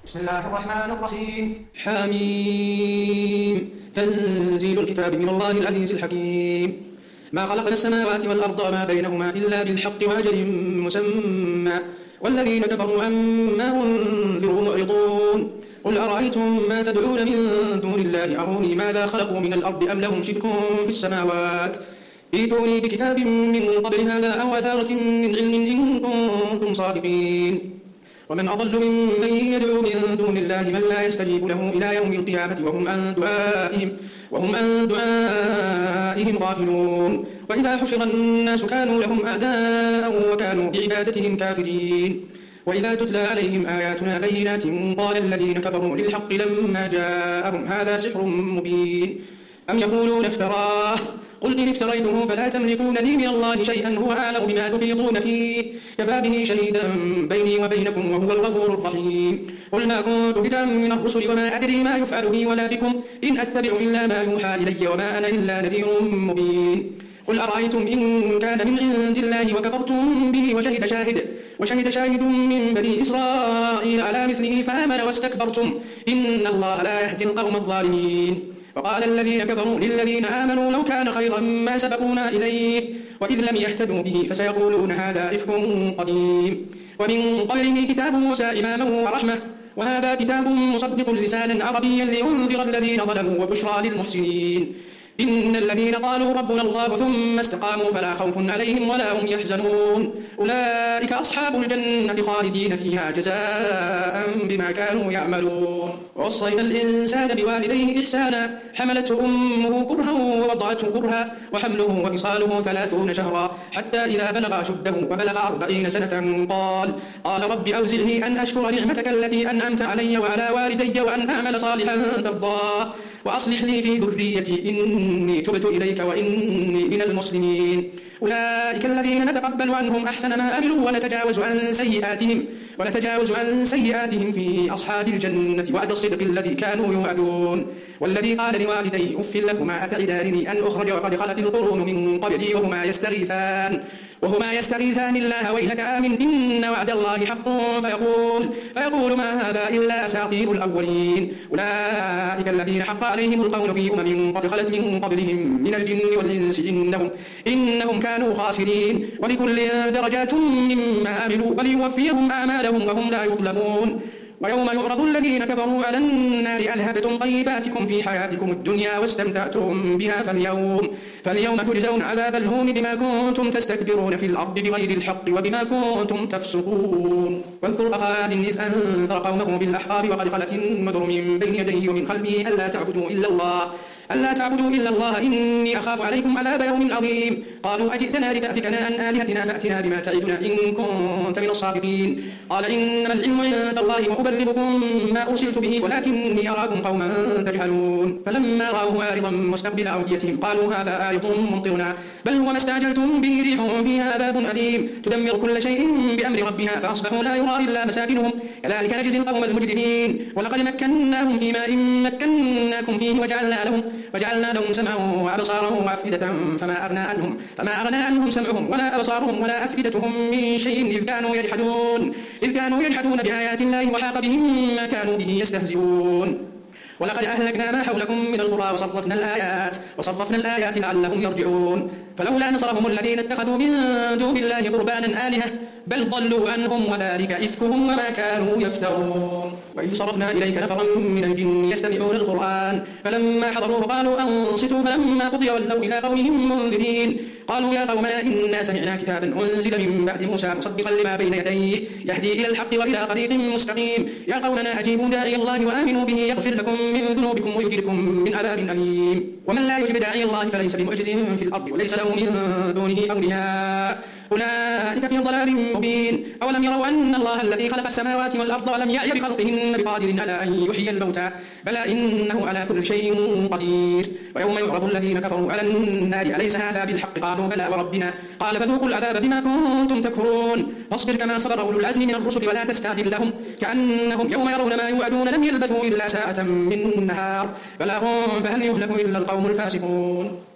بسم الله الرحمن الرحيم. حميم. تنزيل الكتاب من الله العزيز الحكيم. ما خلقنا السماوات والأرض وما بينهما إلا بالحق وأجل مسمى والذين كفروا عما أنذروا معرضون. قل أرأيتم ما تدعون من دون الله أروني ماذا خلقوا من الأرض أم لهم شرك في السماوات ائتوني بكتاب من قبل هذا أو أثارة من علم إن كنتم صادقين. ومن أضل ممن يدعو من دون الله من لا يستجيب له إلى يوم القيامة وهم عن دعائهم غافلون. وإذا حشر الناس كانوا لهم أعداء وكانوا بعبادتهم كافرين. وإذا تتلى عليهم آياتنا بينات قال الذين كفروا للحق لما جاءهم هذا سحر مبين أم يقولون افتراه قل إن افتريته فلا تملكون لي من الله شيئا هو أعلم بما تفيضون فيه كفى به شهيدا بيني وبينكم وهو الغفور الرحيم. قل ما كنت بدعا من الرسل وما أدري ما يفعل بي ولا بكم إن أتبع إلا ما يوحى إلي وما أنا إلا نذير مبين. قل أرأيتم إن كان من عند الله وكفرتم به وشهد شاهد من بني إسرائيل على مثله فآمن واستكبرتم إن الله لا يهدي القوم الظالمين. وقال الذين كفروا للذين آمنوا لو كان خيرا ما سبقونا إليه وإذ لم يهتدوا به فسيقولون هذا إفك قديم. ومن قبله كتاب موسى إماما ورحمة وهذا كتاب مصدق لسانا عربيا لينذر الذين ظلموا وبشرى للمحسنين. إن الذين قالوا ربنا الله ثم استقاموا فلا خوف عليهم ولا هم يحزنون أولئك أصحاب الجنة خالدين فيها جزاء بما كانوا يعملون. ووصينا الإنسان بوالديه إحسانا حملته أمه كرها ووضعته كرها وحمله وفصاله 30 شهرا حتى إذا بلغ أشده وبلغ 40 سنة قال رب أوزعني أن أشكر نعمتك التي أنعمت علي وعلى والدي وأن أعمل صالحا ترضاه وأصلح لي في ذريتي إني تبت إليك وإني من المسلمين. أولئك الذين نتقبل عنهم أحسن ما عملوا ونتجاوز عن سيئاتهم في أصحاب الجنة وعد الصدق الذي كانوا يوعدون. والذي قال لوالديه أف لكما أتعدانني أن أخرج وقد خلت القرون من قبلي وهما يستغيثان الله ويلك آمن إن وعد الله حق فيقول ما هذا إلا أساطير الأولين. أولئك الذين حق عليهم القول في قد خلت من قبلهم من الجن والإنس إنهم كانوا خاسرين. ولكل درجات مما عملوا وليوفيهم أعمالهم وهم لا يظلمون. ويوم يعرض الذين كفروا على النار أذهبتم طيباتكم في حياتكم الدنيا واستمتعتم بها فاليوم تجزون عذاب الهون بما كنتم تستكبرون في الأرض بغير الحق وبما كنتم تفسقون. واذكر أخا عاد إذ أنذر قومه بالأحقاب وقد خلت النذر من بين يديه ومن خلفه ألا تعبدوا إلا الله إني أخاف عليكم عذاب يوم عظيم. قالوا أجئتنا لتأفكنا عن آلهتنا فأتنا بما تعدنا إن كنت من الصادقين. قال إنما العلم عند الله وأبلغكم ما أرسلت به ولكني أراكم قوما تجهلون. فلما رأوه عارضا مستقبل أوديتهم قالوا هذا عارض ممطرنا بل هو ما استعجلتم به ريح فيها عذاب أليم تدمر كل شيء بأمر ربها فأصبحوا لا يرى إلا مساكنهم كذلك نجزي القوم المجرمين. ولقد مكناهم في ماء مكناكم فيه وجعلنا لهم سمعا وأبصارا وأفئدة فما أغنى عنهم سمعهم ولا أبصارهم ولا أفئدتهم من شيء إذ كانوا يجحدون بآيات الله وحاق بهم ما كانوا به يستهزئون. ولقد أهلكنا ما حولكم من القرى وصرفنا الآيات لعلهم يرجعون. فلولا نصرهم الذين اتخذوا من دون الله قربانا آلهة بل ضلوا عنهم وذلك إفكهم وما كانوا يفترون. وإذ صرفنا إليك نفرا من الجن يستمعون القرآن فلما حضروه قالوا أنصتوا فلما قضي ولوا إلى قومهم منذرين. قالوا يا قومنا إنا سمعنا كتابا أنزل من بعد موسى مصدقا لما بين يديه يهدي إلى الحق وإلى طريق مستقيم. يا قومنا أجيبوا داعي الله وآمنوا به يغفر لكم من ذنوبكم ويجركم من عذاب أليم. ومن لا يجب داعي الله فليس بمعجز في الأرض وليس له من دونه أولياء أولئك في ضلال مبين. أولم يروا أن الله الذي خلق السماوات والأرض ولم يعي بخلقهن بقادر على أن يحيي الموتى بلى إنه على كل شيء قدير. ويوم يعرض الذين كفروا على النار أليس هذا بالحق قالوا بلى وربنا قال فذوقوا العذاب بما كنتم تكفرون. فاصبر كما صبر أولو العزم من الرسل ولا تستعجل لهم كأنهم يوم يرون ما يوعدون لم يلبثوا إلا ساعة من نهار بلاغ فهل يهلك إلا القوم الفاسقون.